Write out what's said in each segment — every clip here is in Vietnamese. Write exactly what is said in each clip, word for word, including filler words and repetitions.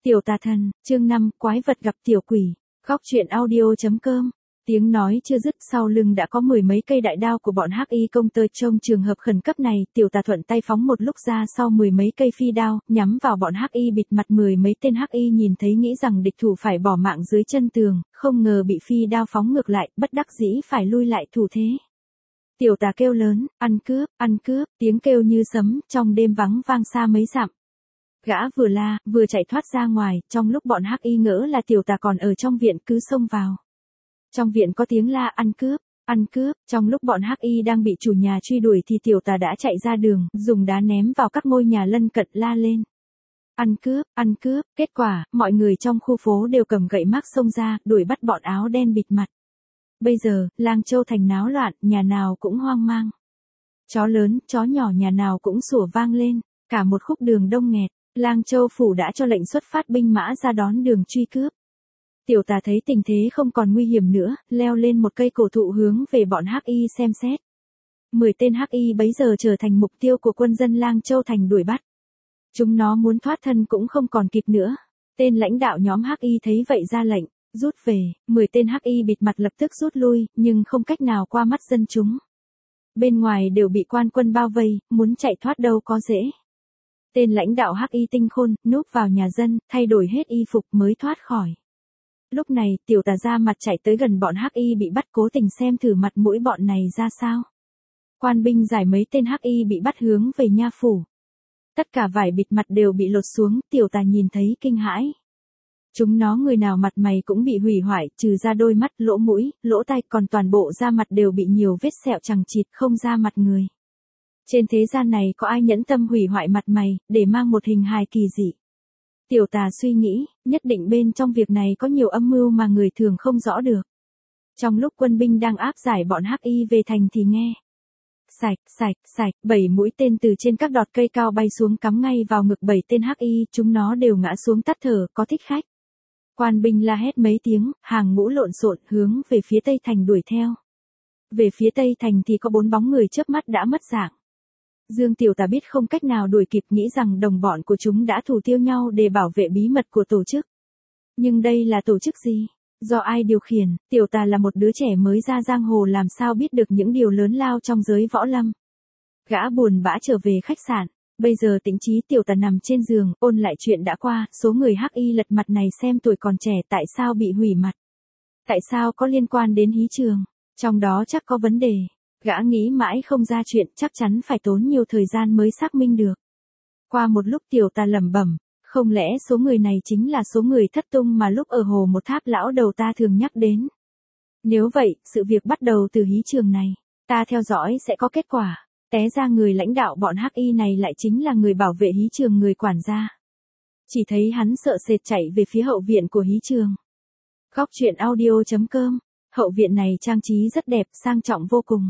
Tiểu tà thần, chương năm, quái vật gặp tiểu quỷ. Góc truyện audio.com. Tiếng nói chưa dứt, sau lưng đã có mười mấy cây đại đao của bọn hắc y công tới. Trong trường hợp khẩn cấp này, tiểu tà thuận tay phóng một lúc ra sau mười mấy cây phi đao, nhắm vào bọn hắc y bịt mặt. Mười mấy tên hắc y nhìn thấy nghĩ rằng địch thủ phải bỏ mạng dưới chân tường, không ngờ bị phi đao phóng ngược lại, bất đắc dĩ phải lui lại thủ thế. Tiểu tà kêu lớn, ăn cướp, ăn cướp, tiếng kêu như sấm, trong đêm vắng vang xa mấy dặm. Gã vừa la, vừa chạy thoát ra ngoài, trong lúc bọn hắc y ngỡ là tiểu tà còn ở trong viện cứ xông vào. Trong viện có tiếng la ăn cướp, ăn cướp, trong lúc bọn hắc y đang bị chủ nhà truy đuổi thì tiểu tà đã chạy ra đường, dùng đá ném vào các ngôi nhà lân cận la lên. Ăn cướp, ăn cướp, kết quả, mọi người trong khu phố đều cầm gậy mác xông ra, đuổi bắt bọn áo đen bịt mặt. Bây giờ, Lang Châu thành náo loạn, nhà nào cũng hoang mang. Chó lớn, chó nhỏ nhà nào cũng sủa vang lên, cả một khúc đường đông nghẹt. Lang Châu phủ đã cho lệnh xuất phát binh mã ra đón đường truy cướp. Tiểu tà thấy tình thế không còn nguy hiểm nữa, leo lên một cây cổ thụ hướng về bọn hắc y xem xét. Mười tên hắc y bấy giờ trở thành mục tiêu của quân dân Lang Châu thành đuổi bắt. Chúng nó muốn thoát thân cũng không còn kịp nữa. Tên lãnh đạo nhóm hắc y thấy vậy ra lệnh, rút về. Mười tên hắc y bịt mặt lập tức rút lui, nhưng không cách nào qua mắt dân chúng. Bên ngoài đều bị quan quân bao vây, muốn chạy thoát đâu có dễ. Tên lãnh đạo hắc y tinh khôn, núp vào nhà dân, thay đổi hết y phục mới thoát khỏi. Lúc này, tiểu tà ra mặt chạy tới gần bọn hắc y bị bắt, cố tình xem thử mặt mũi bọn này ra sao. Quan binh giải mấy tên hắc y bị bắt hướng về nha phủ. Tất cả vải bịt mặt đều bị lột xuống, tiểu tà nhìn thấy kinh hãi. Chúng nó người nào mặt mày cũng bị hủy hoại, trừ ra đôi mắt, lỗ mũi, lỗ tai, còn toàn bộ da mặt đều bị nhiều vết sẹo chằng chịt, không da mặt người. Trên thế gian này có ai nhẫn tâm hủy hoại mặt mày, để mang một hình hài kỳ dị. Tiểu tà suy nghĩ, nhất định bên trong việc này có nhiều âm mưu mà người thường không rõ được. Trong lúc quân binh đang áp giải bọn hắc y về thành thì nghe. Sạch, sạch, sạch, bảy mũi tên từ trên các đọt cây cao bay xuống cắm ngay vào ngực bảy tên hắc y, chúng nó đều ngã xuống tắt thở, có thích khách. Quan binh la hét mấy tiếng, hàng ngũ lộn xộn hướng về phía tây thành đuổi theo. Về phía tây thành thì có bốn bóng người chớp mắt đã mất dạng. Dương tiểu tà biết không cách nào đuổi kịp, nghĩ rằng đồng bọn của chúng đã thủ tiêu nhau để bảo vệ bí mật của tổ chức. Nhưng đây là tổ chức gì? Do ai điều khiển? Tiểu tà là một đứa trẻ mới ra giang hồ, làm sao biết được những điều lớn lao trong giới võ lâm. Gã buồn bã trở về khách sạn. Bây giờ tĩnh trí tiểu tà nằm trên giường, ôn lại chuyện đã qua, số người hắc y lật mặt này xem tuổi còn trẻ tại sao bị hủy mặt. Tại sao có liên quan đến Hí Trường? Trong đó chắc có vấn đề. Gã nghĩ mãi không ra chuyện, chắc chắn phải tốn nhiều thời gian mới xác minh được. Qua một lúc tiểu tà lẩm bẩm, không lẽ số người này chính là số người thất tung mà lúc ở hồ một tháp lão đầu ta thường nhắc đến. Nếu vậy, sự việc bắt đầu từ Hí Trường này, ta theo dõi sẽ có kết quả. Té ra người lãnh đạo bọn hắc y này lại chính là người bảo vệ Hí Trường, người quản gia. Chỉ thấy hắn sợ sệt chạy về phía hậu viện của Hí Trường. Góc truyện audio.com. Hậu viện này trang trí rất đẹp, sang trọng vô cùng.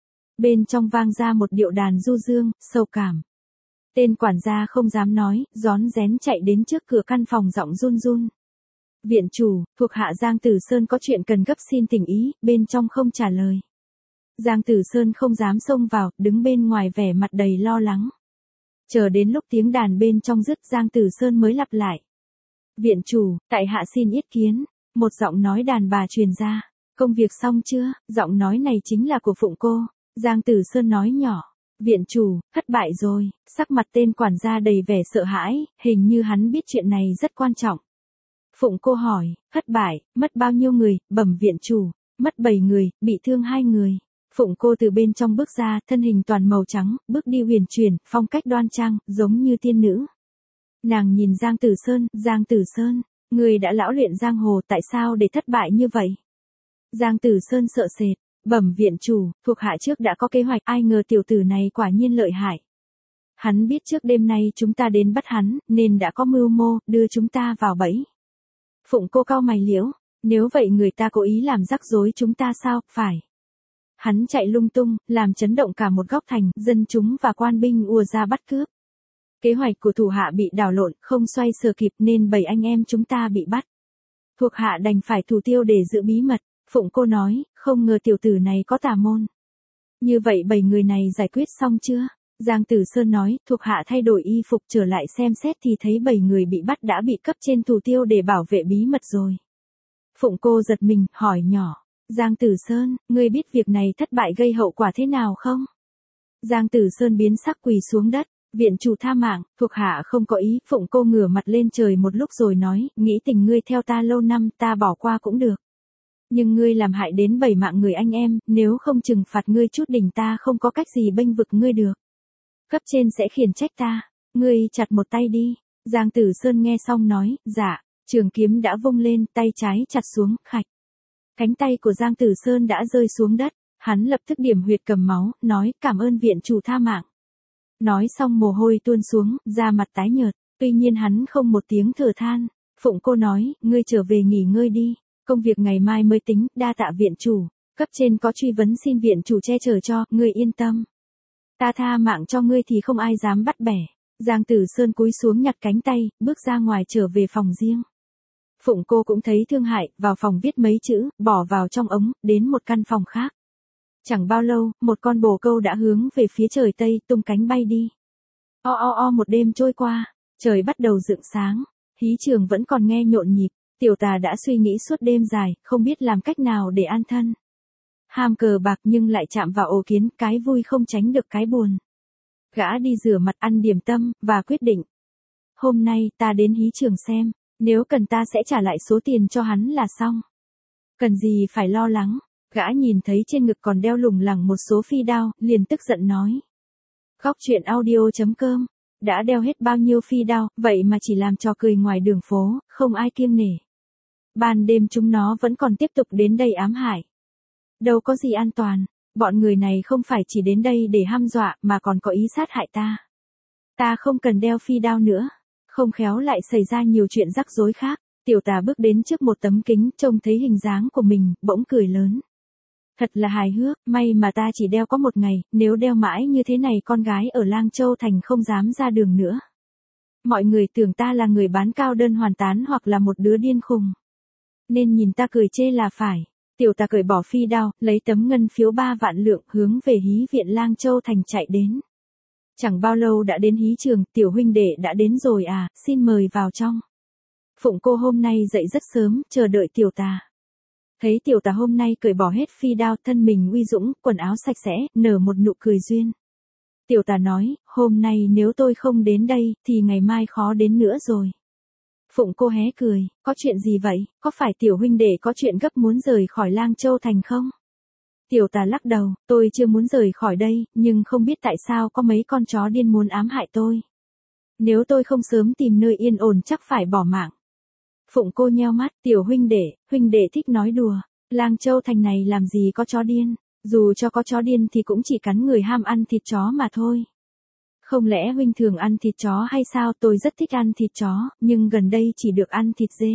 Bên trong vang ra một điệu đàn du dương, sâu cảm. Tên quản gia không dám nói, rón rén chạy đến trước cửa căn phòng giọng run run. Viện chủ, thuộc hạ Giang Tử Sơn có chuyện cần gấp xin tình ý, bên trong không trả lời. Giang Tử Sơn không dám xông vào, đứng bên ngoài vẻ mặt đầy lo lắng. Chờ đến lúc tiếng đàn bên trong dứt, Giang Tử Sơn mới lặp lại. Viện chủ, tại hạ xin yết kiến. Một giọng nói đàn bà truyền ra. Công việc xong chưa? Giọng nói này chính là của Phụng cô. Giang Tử Sơn nói nhỏ. Viện chủ, thất bại rồi. Sắc mặt tên quản gia đầy vẻ sợ hãi, hình như hắn biết chuyện này rất quan trọng. Phụng cô hỏi, thất bại, mất bao nhiêu người? Bẩm viện chủ, mất bảy người, bị thương hai người. Phụng cô từ bên trong bước ra, thân hình toàn màu trắng, bước đi huyền chuyển, phong cách đoan trang, giống như tiên nữ. Nàng nhìn Giang Tử Sơn, Giang Tử Sơn, người đã lão luyện giang hồ, tại sao để thất bại như vậy? Giang Tử Sơn sợ sệt, bẩm viện chủ, thuộc hạ trước đã có kế hoạch, ai ngờ tiểu tử này quả nhiên lợi hại. Hắn biết trước đêm nay chúng ta đến bắt hắn, nên đã có mưu mô, đưa chúng ta vào bẫy. Phụng cô cau mày liễu, nếu vậy người ta cố ý làm rắc rối chúng ta sao? Phải. Hắn chạy lung tung, làm chấn động cả một góc thành, dân chúng và quan binh ùa ra bắt cướp. Kế hoạch của thủ hạ bị đảo lộn, không xoay sở kịp nên bảy anh em chúng ta bị bắt. Thuộc hạ đành phải thủ tiêu để giữ bí mật. Phụng cô nói, không ngờ tiểu tử này có tà môn. Như vậy bảy người này giải quyết xong chưa? Giang Tử Sơn nói, thuộc hạ thay đổi y phục trở lại xem xét thì thấy bảy người bị bắt đã bị cấp trên thủ tiêu để bảo vệ bí mật rồi. Phụng Cô giật mình, hỏi nhỏ, Giang Tử Sơn, ngươi biết việc này thất bại gây hậu quả thế nào không? Giang Tử Sơn biến sắc quỳ xuống đất, viện chủ tha mạng, thuộc hạ không có ý. Phụng Cô ngửa mặt lên trời một lúc rồi nói, nghĩ tình ngươi theo ta lâu năm ta bỏ qua cũng được. Nhưng ngươi làm hại đến bảy mạng người anh em, nếu không trừng phạt ngươi chút đỉnh ta không có cách gì bênh vực ngươi được. Cấp trên sẽ khiển trách ta, ngươi chặt một tay đi. Giang Tử Sơn nghe xong nói, dạ, trường kiếm đã vung lên, tay trái chặt xuống, khạch. Cánh tay của Giang Tử Sơn đã rơi xuống đất, hắn lập tức điểm huyệt cầm máu, nói cảm ơn viện chủ tha mạng. Nói xong mồ hôi tuôn xuống, da mặt tái nhợt, tuy nhiên hắn không một tiếng thở than. Phụng Cô nói, ngươi trở về nghỉ ngơi đi, công việc ngày mai mới tính, đa tạ viện chủ, cấp trên có truy vấn xin viện chủ che chở cho, ngươi yên tâm. Ta tha mạng cho ngươi thì không ai dám bắt bẻ. Giang Tử Sơn cúi xuống nhặt cánh tay, bước ra ngoài trở về phòng riêng. Phụng Cô cũng thấy thương hại, vào phòng viết mấy chữ, bỏ vào trong ống, đến một căn phòng khác. Chẳng bao lâu, một con bồ câu đã hướng về phía trời Tây, tung cánh bay đi. O o o một đêm trôi qua, trời bắt đầu rạng sáng, hí trường vẫn còn nghe nhộn nhịp, tiểu tà đã suy nghĩ suốt đêm dài, không biết làm cách nào để an thân. Ham cờ bạc nhưng lại chạm vào ổ kiến, cái vui không tránh được cái buồn. Gã đi rửa mặt ăn điểm tâm, và quyết định. Hôm nay ta đến hí trường xem, nếu cần ta sẽ trả lại số tiền cho hắn là xong. Cần gì phải lo lắng, gã nhìn thấy trên ngực còn đeo lủng lẳng một số phi đao, liền tức giận nói. Góc truyện audio chấm com, đã đeo hết bao nhiêu phi đao, vậy mà chỉ làm trò cười ngoài đường phố, không ai kiêng nể. Ban đêm chúng nó vẫn còn tiếp tục đến đây ám hại. Đâu có gì an toàn, bọn người này không phải chỉ đến đây để hăm dọa mà còn có ý sát hại ta. Ta không cần đeo phi đao nữa, không khéo lại xảy ra nhiều chuyện rắc rối khác. Tiểu tà bước đến trước một tấm kính, trông thấy hình dáng của mình, bỗng cười lớn. Thật là hài hước, may mà ta chỉ đeo có một ngày, nếu đeo mãi như thế này con gái ở Lang Châu Thành không dám ra đường nữa. Mọi người tưởng ta là người bán cao đơn hoàn tán hoặc là một đứa điên khùng. Nên nhìn ta cười chê là phải. Tiểu tà cởi bỏ phi đao, lấy tấm ngân phiếu ba vạn lượng hướng về hí viện Lang Châu Thành chạy đến. Chẳng bao lâu đã đến hí trường, tiểu huynh đệ đã đến rồi à, xin mời vào trong. Phụng Cô hôm nay dậy rất sớm, chờ đợi tiểu tà. Thấy tiểu tà hôm nay cởi bỏ hết phi đao, thân mình uy dũng, quần áo sạch sẽ, nở một nụ cười duyên. Tiểu tà nói, hôm nay nếu tôi không đến đây, thì ngày mai khó đến nữa rồi. Phụng Cô hé cười, có chuyện gì vậy, có phải tiểu huynh đệ có chuyện gấp muốn rời khỏi Lang Châu Thành không? Tiểu tà lắc đầu, tôi chưa muốn rời khỏi đây, nhưng không biết tại sao có mấy con chó điên muốn ám hại tôi. Nếu tôi không sớm tìm nơi yên ổn chắc phải bỏ mạng. Phụng Cô nheo mắt, tiểu huynh đệ, huynh đệ thích nói đùa, Lang Châu Thành này làm gì có chó điên, dù cho có chó điên thì cũng chỉ cắn người ham ăn thịt chó mà thôi. Không lẽ huynh thường ăn thịt chó hay sao? Tôi rất thích ăn thịt chó, nhưng gần đây chỉ được ăn thịt dê.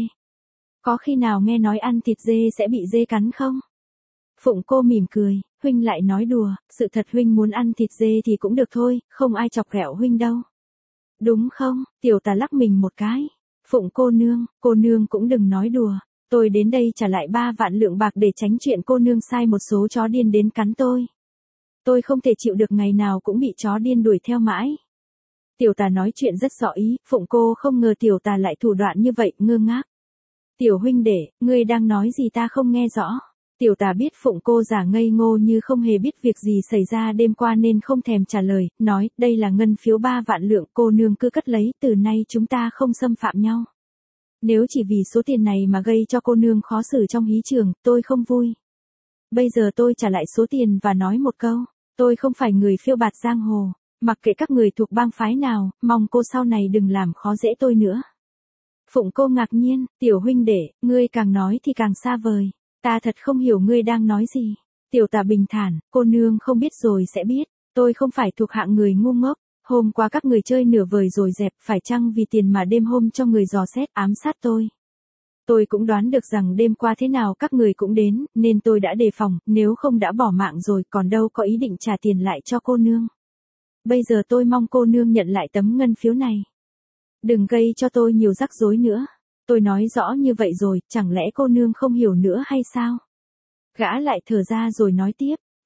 Có khi nào nghe nói ăn thịt dê sẽ bị dê cắn không? Phụng Cô mỉm cười, huynh lại nói đùa, sự thật huynh muốn ăn thịt dê thì cũng được thôi, không ai chọc ghẹo huynh đâu. Đúng không? Tiểu tà lắc mình một cái. Phụng cô nương, cô nương cũng đừng nói đùa, tôi đến đây trả lại ba vạn lượng bạc để tránh chuyện cô nương sai một số chó điên đến cắn tôi. Tôi không thể chịu được ngày nào cũng bị chó điên đuổi theo mãi. Tiểu tà nói chuyện rất rõ ý, Phụng Cô không ngờ tiểu tà lại thủ đoạn như vậy, ngơ ngác. Tiểu huynh đệ, ngươi đang nói gì ta không nghe rõ. Tiểu tà biết Phụng Cô giả ngây ngô như không hề biết việc gì xảy ra đêm qua nên không thèm trả lời, nói, đây là ngân phiếu ba vạn lượng, cô nương cứ cất lấy, từ nay chúng ta không xâm phạm nhau. Nếu chỉ vì số tiền này mà gây cho cô nương khó xử trong hí trường, tôi không vui. Bây giờ tôi trả lại số tiền và nói một câu, tôi không phải người phiêu bạt giang hồ, mặc kệ các người thuộc bang phái nào, mong cô sau này đừng làm khó dễ tôi nữa. Phụng Cô ngạc nhiên, tiểu huynh đệ, ngươi càng nói thì càng xa vời. Ta thật không hiểu ngươi đang nói gì. Tiểu tà bình thản, cô nương không biết rồi sẽ biết, tôi không phải thuộc hạng người ngu ngốc. Hôm qua các người chơi nửa vời rồi dẹp, phải chăng vì tiền mà đêm hôm cho người dò xét ám sát tôi? Tôi cũng đoán được rằng đêm qua thế nào các người cũng đến, nên tôi đã đề phòng, nếu không đã bỏ mạng rồi, còn đâu có ý định trả tiền lại cho cô nương. Bây giờ tôi mong cô nương nhận lại tấm ngân phiếu này. Đừng gây cho tôi nhiều rắc rối nữa. Tôi nói rõ như vậy rồi, chẳng lẽ cô nương không hiểu nữa hay sao? Gã lại thở ra rồi nói tiếp,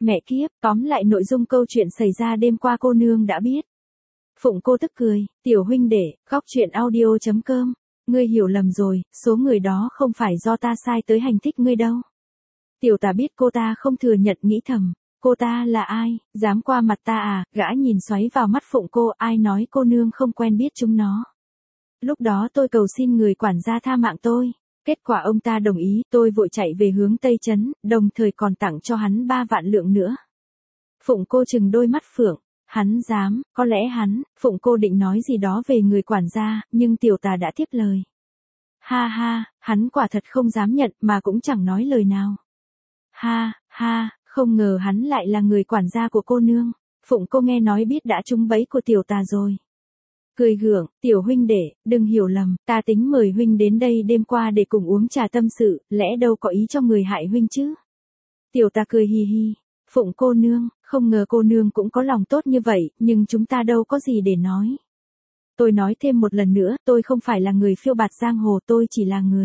Mẹ kiếp, tóm lại nội dung câu chuyện xảy ra đêm qua cô nương đã biết. Phụng cô tức cười, tiểu huynh đệ, góc chuyện audio chấm com. Ngươi hiểu lầm rồi, số người đó không phải do ta sai tới hành thích ngươi đâu. Tiểu tà biết cô ta không thừa nhận, nghĩ thầm. Cô ta là ai, dám qua mặt ta à, gã nhìn xoáy vào mắt Phụng cô, ai nói cô nương không quen biết chúng nó. Lúc đó tôi cầu xin người quản gia tha mạng tôi. Kết quả ông ta đồng ý, tôi vội chạy về hướng Tây Trấn, đồng thời còn tặng cho hắn ba vạn lượng nữa. Phụng cô chừng đôi mắt phượng, hắn dám, có lẽ hắn, Phụng cô định nói gì đó về người quản gia, nhưng tiểu tà đã tiếp lời. Ha ha, hắn quả thật không dám nhận mà cũng chẳng nói lời nào. Ha, ha, không ngờ hắn lại là người quản gia của cô nương. Phụng cô nghe nói biết đã trúng bẫy của tiểu tà rồi. Cười gượng, tiểu huynh đệ, đừng hiểu lầm, ta tính mời huynh đến đây đêm qua để cùng uống trà tâm sự, lẽ đâu có ý cho người hại huynh chứ. Tiểu tà cười hì hì, Phụng cô nương, không ngờ cô nương cũng có lòng tốt như vậy, nhưng chúng ta đâu có gì để nói. Tôi nói thêm một lần nữa, tôi không phải là người phiêu bạt giang hồ, tôi chỉ là người.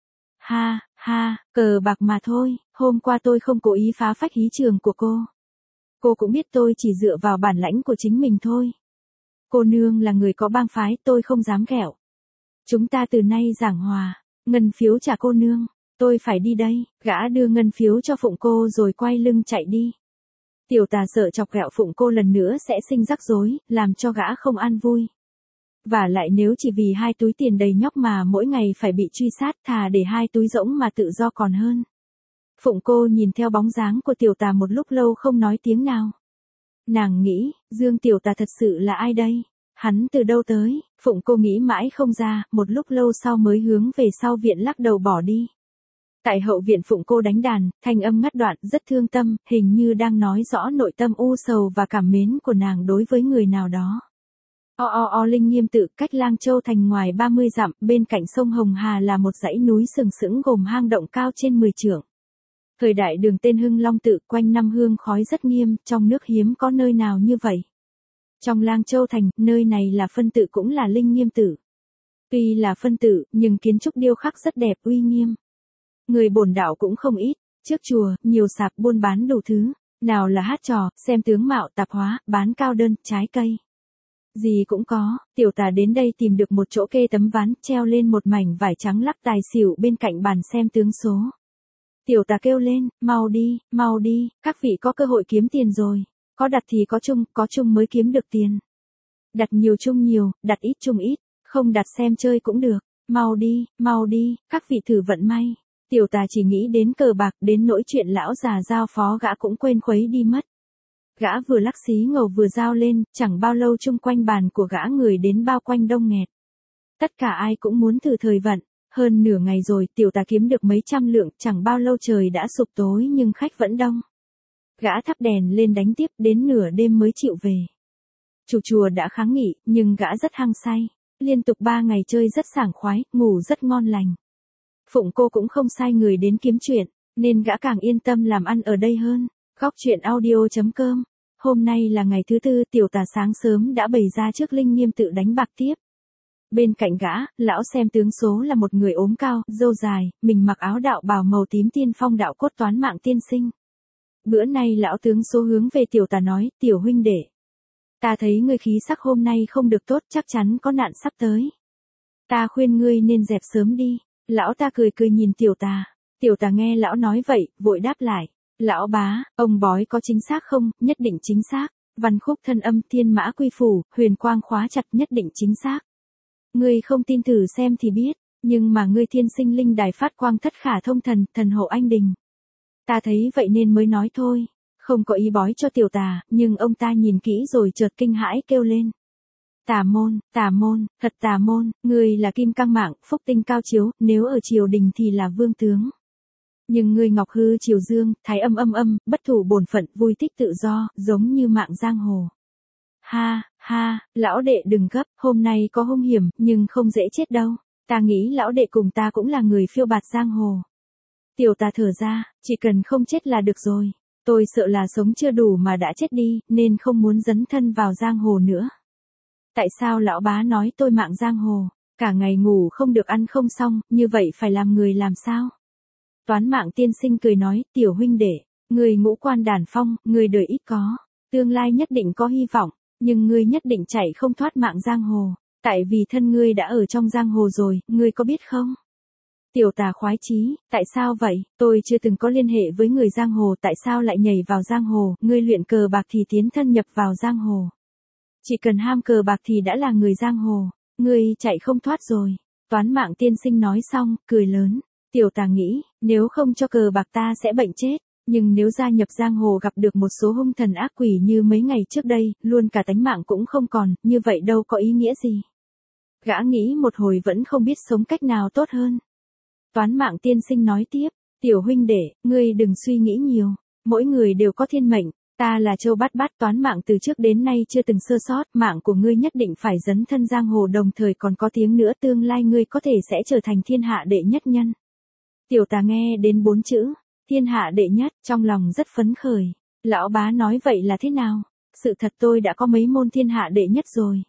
Ha, ha, cờ bạc mà thôi, hôm qua tôi không cố ý phá phách hí trường của cô. Cô cũng biết tôi chỉ dựa vào bản lãnh của chính mình thôi. Cô nương là người có bang phái, tôi không dám ghẹo. Chúng ta từ nay giảng hòa, ngân phiếu trả cô nương, tôi phải đi đây, gã đưa ngân phiếu cho Phụng cô rồi quay lưng chạy đi. Tiểu tà sợ chọc ghẹo Phụng cô lần nữa sẽ sinh rắc rối, làm cho gã không an vui. Và lại nếu chỉ vì hai túi tiền đầy nhóc mà mỗi ngày phải bị truy sát, thà để hai túi rỗng mà tự do còn hơn. Phụng cô nhìn theo bóng dáng của tiểu tà một lúc lâu không nói tiếng nào. Nàng nghĩ, Dương tiểu tà thật sự là ai đây? Hắn từ đâu tới? Phụng cô nghĩ mãi không ra, một lúc lâu sau mới hướng về sau viện lắc đầu bỏ đi. Tại hậu viện Phụng cô đánh đàn, thanh âm ngắt đoạn, rất thương tâm, hình như đang nói rõ nội tâm u sầu và cảm mến của nàng đối với người nào đó. O o o Linh Nghiêm Tự, cách Lang Châu thành ngoài ba mươi dặm, bên cạnh sông Hồng Hà là một dãy núi sừng sững gồm hang động cao trên mười trượng. Thời đại Đường tên Hưng Long Tự, quanh năm hương khói rất nghiêm, trong nước hiếm có nơi nào như vậy. Trong Lang Châu thành, nơi này là phân tự cũng là Linh Nghiêm Tự. Tuy là phân tự, nhưng kiến trúc điêu khắc rất đẹp, uy nghiêm. Người bổn đạo cũng không ít, trước chùa, nhiều sạp buôn bán đủ thứ, nào là hát trò, xem tướng mạo, tạp hóa, bán cao đơn, trái cây. Gì cũng có, tiểu tà đến đây tìm được một chỗ kê tấm ván, treo lên một mảnh vải trắng lắc tài xỉu bên cạnh bàn xem tướng số. Tiểu tà kêu lên, mau đi, mau đi, các vị có cơ hội kiếm tiền rồi. Có đặt thì có chung, có chung mới kiếm được tiền. Đặt nhiều chung nhiều, đặt ít chung ít, không đặt xem chơi cũng được. Mau đi, mau đi, các vị thử vận may. Tiểu tà chỉ nghĩ đến cờ bạc, đến nỗi chuyện lão già giao phó gã cũng quên khuấy đi mất. Gã vừa lắc xí ngầu vừa giao lên, chẳng bao lâu chung quanh bàn của gã người đến bao quanh đông nghẹt. Tất cả ai cũng muốn thử thời vận. Hơn nửa ngày rồi, tiểu tà kiếm được mấy trăm lượng, chẳng bao lâu trời đã sụp tối nhưng khách vẫn đông. Gã thắp đèn lên đánh tiếp, đến nửa đêm mới chịu về. Chủ chùa đã kháng nghị, nhưng gã rất hăng say. Liên tục ba ngày chơi rất sảng khoái, ngủ rất ngon lành. Phụng cô cũng không sai người đến kiếm chuyện, nên gã càng yên tâm làm ăn ở đây hơn. Góc chuyện audio chấm com. Hôm nay là ngày thứ tư, tiểu tà sáng sớm đã bày ra trước Linh Nghiêm Tự đánh bạc tiếp. Bên cạnh gã, lão xem tướng số là một người ốm cao, râu dài, mình mặc áo đạo bào màu tím tiên phong đạo cốt toán mạng tiên sinh. Bữa nay lão tướng số hướng về tiểu tà nói, tiểu huynh đệ. Ta thấy ngươi khí sắc hôm nay không được tốt, chắc chắn có nạn sắp tới. Ta khuyên ngươi nên dẹp sớm đi. Lão ta cười cười nhìn tiểu tà. Tiểu tà nghe lão nói vậy, vội đáp lại. Lão bá, ông bói có chính xác không? Nhất định chính xác. Văn khúc thân âm, thiên mã quy phủ, huyền quang khóa chặt, nhất định chính xác. Ngươi không tin thử xem thì biết, nhưng mà ngươi thiên sinh linh đài phát quang thất khả thông thần, thần hộ anh đình. Ta thấy vậy nên mới nói thôi, không có ý bói cho tiểu tà, nhưng ông ta nhìn kỹ rồi chợt kinh hãi kêu lên. Tà môn, tà môn, thật tà môn, ngươi là kim cang mạng, phúc tinh cao chiếu, nếu ở triều đình thì là vương tướng. Nhưng ngươi ngọc hư triều dương, thái âm âm âm, bất thủ bổn phận, vui thích tự do, giống như mạng giang hồ. Ha, ha, lão đệ đừng gấp, hôm nay có hung hiểm, nhưng không dễ chết đâu. Ta nghĩ lão đệ cùng ta cũng là người phiêu bạt giang hồ. Tiểu tà thở ra, chỉ cần không chết là được rồi. Tôi sợ là sống chưa đủ mà đã chết đi, nên không muốn dấn thân vào giang hồ nữa. Tại sao lão bá nói tôi mạng giang hồ? Cả ngày ngủ không được ăn không xong, như vậy phải làm người làm sao? Toán mạng tiên sinh cười nói, tiểu huynh đệ, Người ngũ quan đàn phong, người đời ít có, tương lai nhất định có hy vọng, nhưng ngươi nhất định chạy không thoát mạng giang hồ, tại vì thân ngươi đã ở trong giang hồ rồi, ngươi có biết không? Tiểu tà khoái chí, tại sao vậy, tôi chưa từng có liên hệ với người giang hồ, tại sao lại nhảy vào giang hồ, ngươi luyện cờ bạc thì tiến thân nhập vào giang hồ. Chỉ cần ham cờ bạc thì đã là người giang hồ, ngươi chạy không thoát rồi. Toán mạng tiên sinh nói xong, cười lớn. Tiểu tà nghĩ, nếu không cho cờ bạc ta sẽ bệnh chết, nhưng nếu gia nhập giang hồ gặp được một số hung thần ác quỷ như mấy ngày trước đây, luôn cả tánh mạng cũng không còn, như vậy đâu có ý nghĩa gì. Gã nghĩ một hồi vẫn không biết sống cách nào tốt hơn. Toán mạng tiên sinh nói tiếp, tiểu huynh đệ, ngươi đừng suy nghĩ nhiều, mỗi người đều có thiên mệnh, ta là Châu Bát Bát. Toán mạng từ trước đến nay chưa từng sơ sót, mạng của ngươi nhất định phải dấn thân giang hồ, đồng thời còn có tiếng nữa, tương lai ngươi có thể sẽ trở thành thiên hạ đệ nhất nhân. Tiểu tà nghe đến bốn chữ, thiên hạ đệ nhất, trong lòng rất phấn khởi. Lão bá nói vậy là thế nào? Sự thật tôi đã có mấy môn thiên hạ đệ nhất rồi.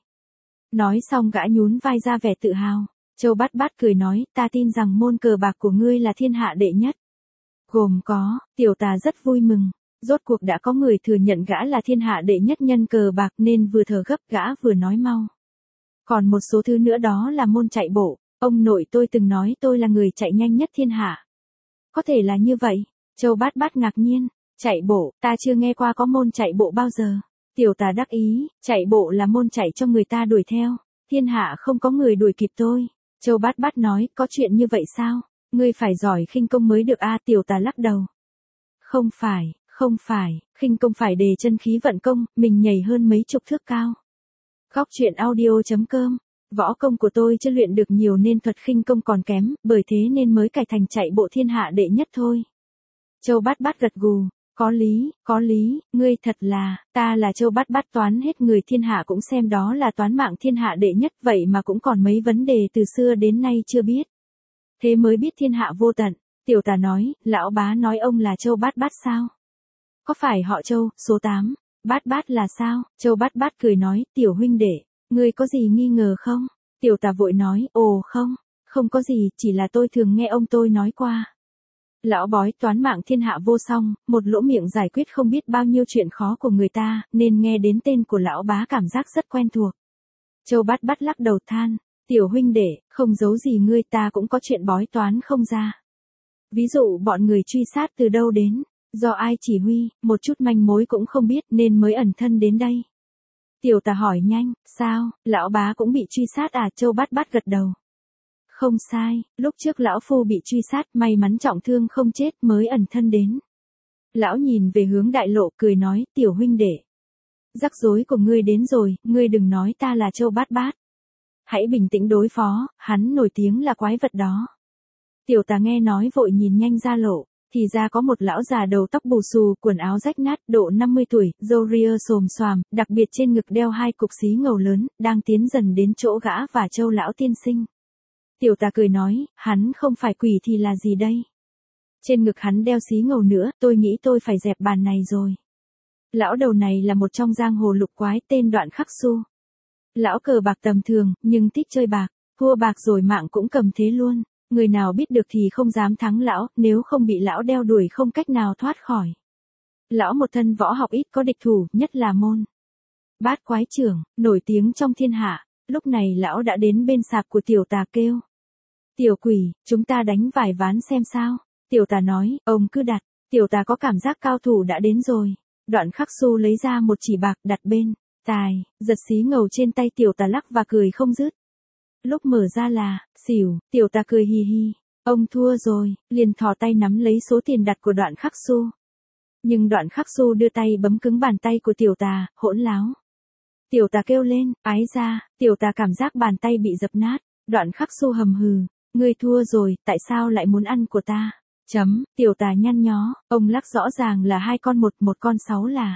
Nói xong gã nhún vai ra vẻ tự hào. Châu Bát Bát cười nói, ta tin rằng môn cờ bạc của ngươi là thiên hạ đệ nhất. Gồm có, tiểu tà rất vui mừng. Rốt cuộc đã có người thừa nhận gã là thiên hạ đệ nhất nhân cờ bạc, nên vừa thở gấp gã vừa nói mau. Còn một số thứ nữa, đó là môn chạy bộ. Ông nội tôi từng nói tôi là người chạy nhanh nhất thiên hạ. Có thể là như vậy? Châu Bát Bát ngạc nhiên. Chạy bộ, ta chưa nghe qua có môn chạy bộ bao giờ. Tiểu tà đắc ý, chạy bộ là môn chạy cho người ta đuổi theo. Thiên hạ không có người đuổi kịp tôi. Châu Bát Bát nói, có chuyện như vậy sao? Ngươi phải giỏi khinh công mới được a. À, tiểu tà lắc đầu. Không phải, không phải, khinh công phải đề chân khí vận công, mình nhảy hơn mấy chục thước cao. Góc truyện audio chấm com. Võ công của tôi chưa luyện được nhiều nên thuật khinh công còn kém, bởi thế nên mới cải thành chạy bộ thiên hạ đệ nhất thôi. Châu Bát Bát gật gù, có lý, có lý, ngươi thật là, ta là Châu Bát Bát, toán hết người thiên hạ cũng xem đó là toán mạng thiên hạ đệ nhất, vậy mà cũng còn mấy vấn đề từ xưa đến nay chưa biết. Thế mới biết thiên hạ vô tận. Tiểu tà nói, lão bá nói ông là Châu Bát Bát sao? Có phải họ Châu, số tám, Bát Bát là sao? Châu Bát Bát cười nói, tiểu huynh đệ, ngươi có gì nghi ngờ không? Tiểu tà vội nói, ồ không, không có gì, chỉ là tôi thường nghe ông tôi nói qua. Lão bói toán mạng thiên hạ vô song, một lỗ miệng giải quyết không biết bao nhiêu chuyện khó của người ta, nên nghe đến tên của lão bá cảm giác rất quen thuộc. Châu Bát Bát lắc đầu than, tiểu huynh đệ, không giấu gì ngươi, ta cũng có chuyện bói toán không ra. Ví dụ bọn người truy sát từ đâu đến, do ai chỉ huy, một chút manh mối cũng không biết nên mới ẩn thân đến đây. Tiểu tà hỏi nhanh, sao, lão bá cũng bị truy sát à? Châu Bát Bát gật đầu. Không sai, lúc trước lão phu bị truy sát, may mắn trọng thương không chết mới ẩn thân đến. Lão nhìn về hướng đại lộ cười nói, tiểu huynh đệ, rắc rối của ngươi đến rồi, ngươi đừng nói ta là Châu Bát Bát. Hãy bình tĩnh đối phó, hắn nổi tiếng là quái vật đó. Tiểu tà nghe nói vội nhìn nhanh ra lộ, thì ra có một lão già đầu tóc bù xù, quần áo rách nát, độ năm mươi tuổi, râu ria xồm xoàm, đặc biệt trên ngực đeo hai cục xí ngầu lớn, đang tiến dần đến chỗ gã và Châu lão tiên sinh. Tiểu tà cười nói, hắn không phải quỷ thì là gì đây? Trên ngực hắn đeo xí ngầu nữa, tôi nghĩ tôi phải dẹp bàn này rồi. Lão đầu này là một trong giang hồ lục quái, tên Đoạn Khắc Xu. Lão cờ bạc tầm thường, nhưng thích chơi bạc, thua bạc rồi mạng cũng cầm thế luôn. Người nào biết được thì không dám thắng lão, nếu không bị lão đeo đuổi không cách nào thoát khỏi. Lão một thân võ học ít có địch thủ, nhất là môn Bát Quái Trưởng, nổi tiếng trong thiên hạ. Lúc này lão đã đến bên sạp của tiểu tà kêu. Tiểu quỷ, chúng ta đánh vài ván xem sao. Tiểu tà nói, ông cứ đặt. Tiểu tà có cảm giác cao thủ đã đến rồi. Đoạn Khắc Xu lấy ra một chỉ bạc đặt bên tài, giật xí ngầu trên tay tiểu tà lắc và cười không dứt. Lúc mở ra là, xỉu, tiểu tà cười hì hì. Ông thua rồi, liền thò tay nắm lấy số tiền đặt của Đoạn Khắc Xu. Nhưng Đoạn Khắc Xu đưa tay bấm cứng bàn tay của tiểu tà, hỗn láo. Tiểu tà kêu lên, ái ra, tiểu tà cảm giác bàn tay bị dập nát. Đoạn Khắc Xu hầm hừ, ngươi thua rồi, tại sao lại muốn ăn của ta? Chấm, tiểu tà nhăn nhó, ông lắc rõ ràng là hai con một, một con sáu là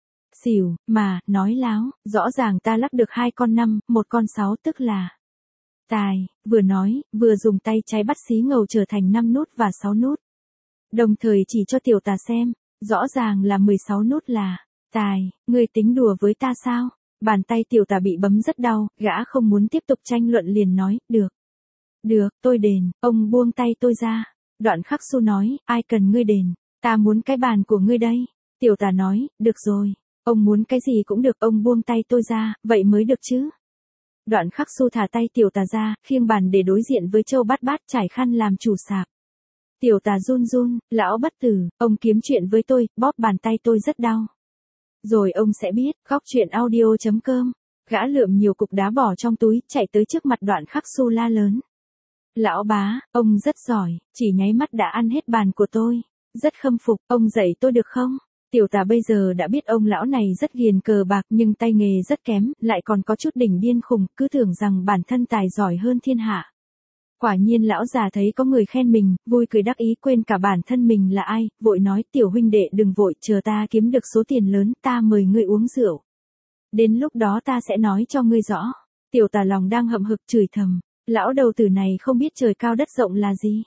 xỉu, mà, nói láo, rõ ràng ta lắc được hai con năm, một con sáu tức là tài, vừa nói, vừa dùng tay trái bắt xí ngầu trở thành năm nút và sáu nút. Đồng thời chỉ cho tiểu tà xem, rõ ràng là mười sáu nút là tài, ngươi tính đùa với ta sao? Bàn tay tiểu tà bị bấm rất đau, gã không muốn tiếp tục tranh luận liền nói, được. Được, tôi đền, ông buông tay tôi ra. Đoạn Khắc Xu nói, ai cần ngươi đền, Ta muốn cái bàn của ngươi đây. Tiểu tà nói, được rồi. Ông muốn cái gì cũng được, ông buông tay tôi ra, vậy mới được chứ. Đoạn Khắc Xu thả tay tiểu tà ra, khiêng bàn để đối diện với Châu Bát Bát trải khăn làm chủ sạp. Tiểu tà run run, lão bất tử, ông kiếm chuyện với tôi, bóp bàn tay tôi rất đau. Rồi ông sẽ biết, góc chuyện audio chấm com. Gã lượm nhiều cục đá bỏ trong túi, chạy tới trước mặt Đoạn Khắc Xu la lớn. Lão bá, ông rất giỏi, chỉ nháy mắt đã ăn hết bàn của tôi. Rất khâm phục, ông dạy tôi được không? Tiểu tà bây giờ đã biết ông lão này rất ghiền cờ bạc nhưng tay nghề rất kém, lại còn có chút đỉnh điên khùng, cứ tưởng rằng bản thân tài giỏi hơn thiên hạ. Quả nhiên lão già thấy có người khen mình, vui cười đắc ý quên cả bản thân mình là ai, vội nói tiểu huynh đệ đừng vội, chờ ta kiếm được số tiền lớn ta mời ngươi uống rượu. Đến lúc đó ta sẽ nói cho ngươi rõ. Tiểu tà lòng đang hậm hực chửi thầm, lão đầu tử này không biết trời cao đất rộng là gì.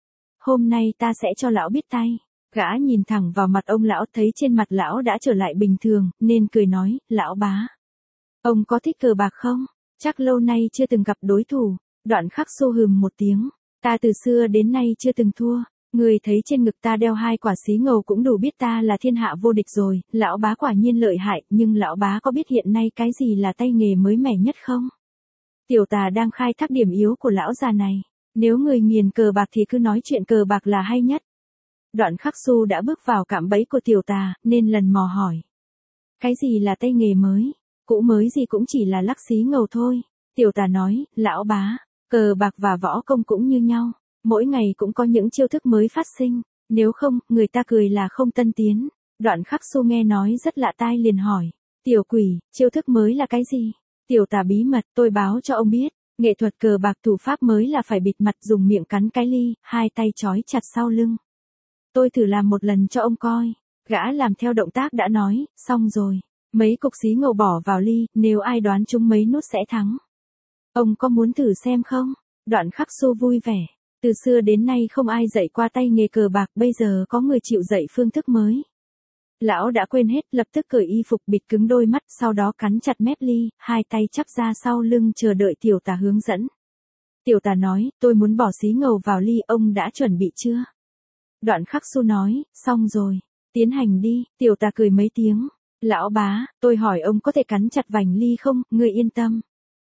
Hôm nay ta sẽ cho lão biết tay. Gã nhìn thẳng vào mặt ông lão thấy trên mặt lão đã trở lại bình thường, nên cười nói, lão bá. Ông có thích cờ bạc không? Chắc lâu nay chưa từng gặp đối thủ. Đoạn Khắc Xu hừm một tiếng, ta từ xưa đến nay chưa từng thua. Người thấy trên ngực ta đeo hai quả xí ngầu cũng đủ biết ta là thiên hạ vô địch rồi, lão bá quả nhiên lợi hại, nhưng lão bá có biết hiện nay cái gì là tay nghề mới mẻ nhất không? Tiểu tà đang khai thác điểm yếu của lão già này, nếu người nghiền cờ bạc thì cứ nói chuyện cờ bạc là hay nhất. Đoạn Khắc Xu đã bước vào cạm bẫy của tiểu tà, nên lần mò hỏi. Cái gì là tay nghề mới? Cũ mới gì cũng chỉ là lắc xí ngầu thôi. Tiểu tà nói, lão bá, cờ bạc và võ công cũng như nhau. Mỗi ngày cũng có những chiêu thức mới phát sinh. Nếu không, người ta cười là không tân tiến. Đoạn Khắc Xu nghe nói rất lạ tai liền hỏi. Tiểu quỷ, chiêu thức mới là cái gì? Tiểu tà bí mật, tôi báo cho ông biết. Nghệ thuật cờ bạc thủ pháp mới là phải bịt mặt dùng miệng cắn cái ly, hai tay trói chặt sau lưng. Tôi thử làm một lần cho ông coi. Gã làm theo động tác đã nói, xong rồi. Mấy cục xí ngầu bỏ vào ly, nếu ai đoán trúng mấy nút sẽ thắng. Ông có muốn thử xem không? Đoạn Khắc Xu vui vẻ. Từ xưa đến nay không ai dạy qua tay nghề cờ bạc, bây giờ có người chịu dạy phương thức mới. Lão đã quên hết, lập tức cởi y phục bịt cứng đôi mắt, sau đó cắn chặt mép ly, hai tay chắp ra sau lưng chờ đợi tiểu tà hướng dẫn. Tiểu tà nói, tôi muốn bỏ xí ngầu vào ly, ông đã chuẩn bị chưa? Đoạn Khắc Xu nói, xong rồi, tiến hành đi. Tiểu tà cười mấy tiếng. Lão bá, tôi hỏi ông có thể cắn chặt vành ly không, ngươi yên tâm.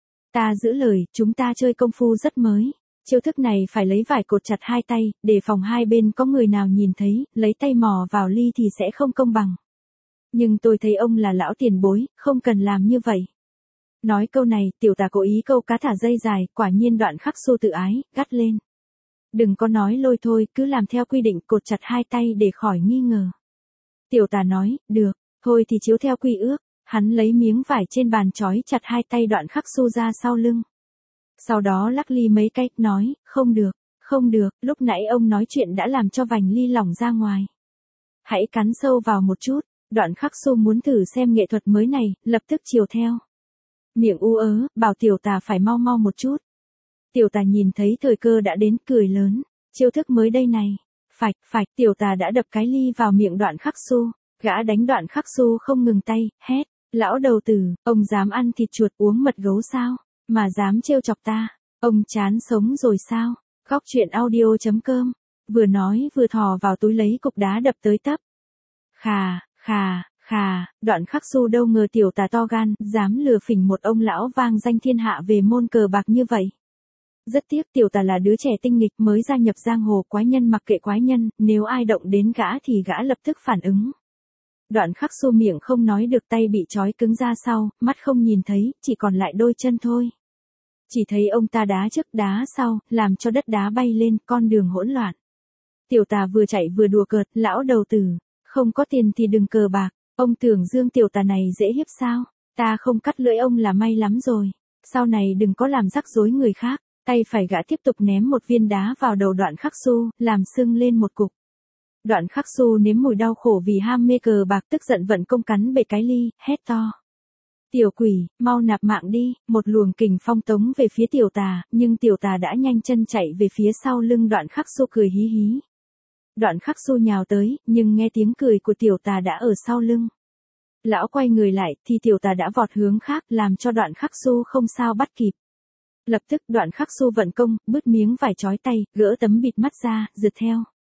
Ta giữ lời, chúng ta chơi công phu rất mới. Chiêu thức này phải lấy vải cột chặt hai tay, để phòng hai bên có người nào nhìn thấy, lấy tay mò vào ly thì sẽ không công bằng. Nhưng tôi thấy ông là lão tiền bối, không cần làm như vậy. Nói câu này, tiểu tà cố ý câu cá thả dây dài, quả nhiên Đoạn Khắc Xu tự ái, gắt lên. Đừng có nói lôi thôi, cứ làm theo quy định cột chặt hai tay để khỏi nghi ngờ. Tiểu tà nói, được, thôi thì chiếu theo quy ước. Hắn lấy miếng vải trên bàn trói chặt hai tay Đoạn Khắc Xu ra sau lưng. Sau đó lắc ly mấy cái, nói, không được, không được, lúc nãy ông nói chuyện đã làm cho vành ly lỏng ra ngoài. Hãy cắn sâu vào một chút. Đoạn Khắc Xu muốn thử xem nghệ thuật mới này, lập tức chiều theo. Miệng u ớ, bảo tiểu tà phải mau mau một chút. Tiểu tà nhìn thấy thời cơ đã đến, cười lớn. Chiêu thức mới đây này. Phạch, phạch, tiểu tà đã đập cái ly vào miệng Đoạn Khắc Xu. Gã đánh Đoạn Khắc Xu không ngừng tay, hét. Lão đầu tử, ông dám ăn thịt chuột uống mật gấu sao? Mà dám trêu chọc ta. Ông chán sống rồi sao? Góc chuyện audio chấm com. Vừa nói vừa thò vào túi lấy cục đá đập tới tấp. Khà, khà, khà, Đoạn Khắc Xu đâu ngờ tiểu tà to gan, dám lừa phỉnh một ông lão vang danh thiên hạ về môn cờ bạc như vậy. Rất tiếc tiểu tà là đứa trẻ tinh nghịch mới gia nhập giang hồ, quái nhân mặc kệ quái nhân, nếu ai động đến gã thì gã lập tức phản ứng. Đoạn Khắc Xu miệng không nói được, tay bị trói cứng ra sau, mắt không nhìn thấy, chỉ còn lại đôi chân thôi. Chỉ thấy ông ta đá trước đá sau, làm cho đất đá bay lên, con đường hỗn loạn. Tiểu tà vừa chạy vừa đùa cợt, lão đầu tử, không có tiền thì đừng cờ bạc, ông tưởng Dương tiểu tà này dễ hiếp sao? Ta không cắt lưỡi ông là may lắm rồi. Sau này đừng có làm rắc rối người khác. Tay phải gã tiếp tục ném một viên đá vào đầu Đoạn Khắc Xu, làm sưng lên một cục. Đoạn Khắc Xu nếm mùi đau khổ vì ham mê cờ bạc, tức giận vận công cắn bể cái ly, hét to. Tiểu quỷ, mau nạp mạng đi. Một luồng kình phong tống về phía tiểu tà, nhưng tiểu tà đã nhanh chân chạy về phía sau lưng Đoạn Khắc Xu cười hí hí. Đoạn Khắc Xu nhào tới, nhưng nghe tiếng cười của tiểu tà đã ở sau lưng. Lão quay người lại, thì tiểu tà đã vọt hướng khác, làm cho Đoạn Khắc Xu không sao bắt kịp. Lập tức Đoạn Khắc Xu vận công, bứt miếng vải trói tay, gỡ tấm bịt mắt ra, giật theo.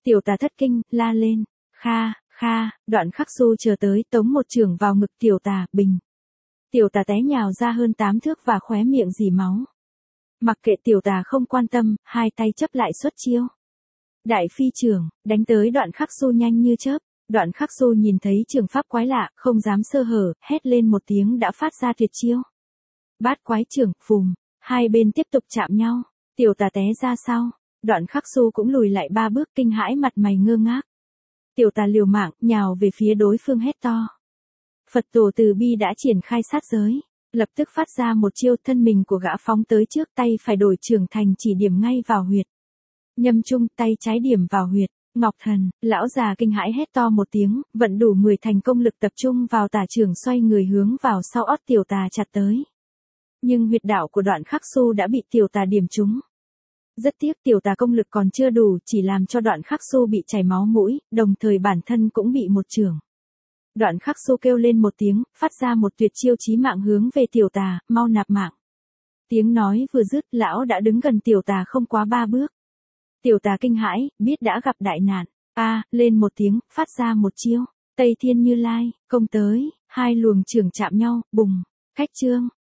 Tiểu tà thất kinh, la lên. Kha, kha, Đoạn Khắc Du chờ tới tống một chưởng vào ngực tiểu tà, bình. Tiểu tà té nhào ra hơn tám thước và khóe miệng rỉ máu. Mặc kệ tiểu tà không quan tâm, hai tay chấp lại xuất chiêu. Đại phi chưởng, đánh tới Đoạn Khắc Du nhanh như chớp. Đoạn Khắc Du nhìn thấy trường pháp quái lạ, không dám sơ hở, hét lên một tiếng đã phát ra tuyệt chiêu. Bát quái chưởng, phùm, hai bên tiếp tục chạm nhau. Tiểu tà té ra sau. Đoạn Khắc Du cũng lùi lại ba bước, kinh hãi mặt mày ngơ ngác. Tiểu tà liều mạng, nhào về phía đối phương hét to. Phật tổ từ bi đã triển khai sát giới. Lập tức phát ra một chiêu, thân mình của gã phóng tới trước, tay phải đổi trường thành chỉ điểm ngay vào huyệt. Nhâm trung, tay trái điểm vào huyệt. Ngọc Thần, lão già kinh hãi hét to một tiếng, vận đủ mười thành công lực tập trung vào tả trường, xoay người hướng vào sau ót tiểu tà chặt tới. Nhưng huyệt đạo của Đoạn Khắc Du đã bị tiểu tà điểm trúng. Rất tiếc tiểu tà công lực còn chưa đủ, chỉ làm cho Đoạn Khắc Du bị chảy máu mũi, đồng thời bản thân cũng bị một chưởng. Đoạn Khắc Du kêu lên một tiếng, phát ra một tuyệt chiêu chí mạng hướng về tiểu tà, mau nạp mạng. Tiếng nói vừa dứt, lão đã đứng gần tiểu tà không quá ba bước. Tiểu tà kinh hãi, biết đã gặp đại nạn. A, à, lên một tiếng, phát ra một chiêu. Tây Thiên Như Lai, công tới, hai luồng chưởng chạm nhau, bùng. Khách trương,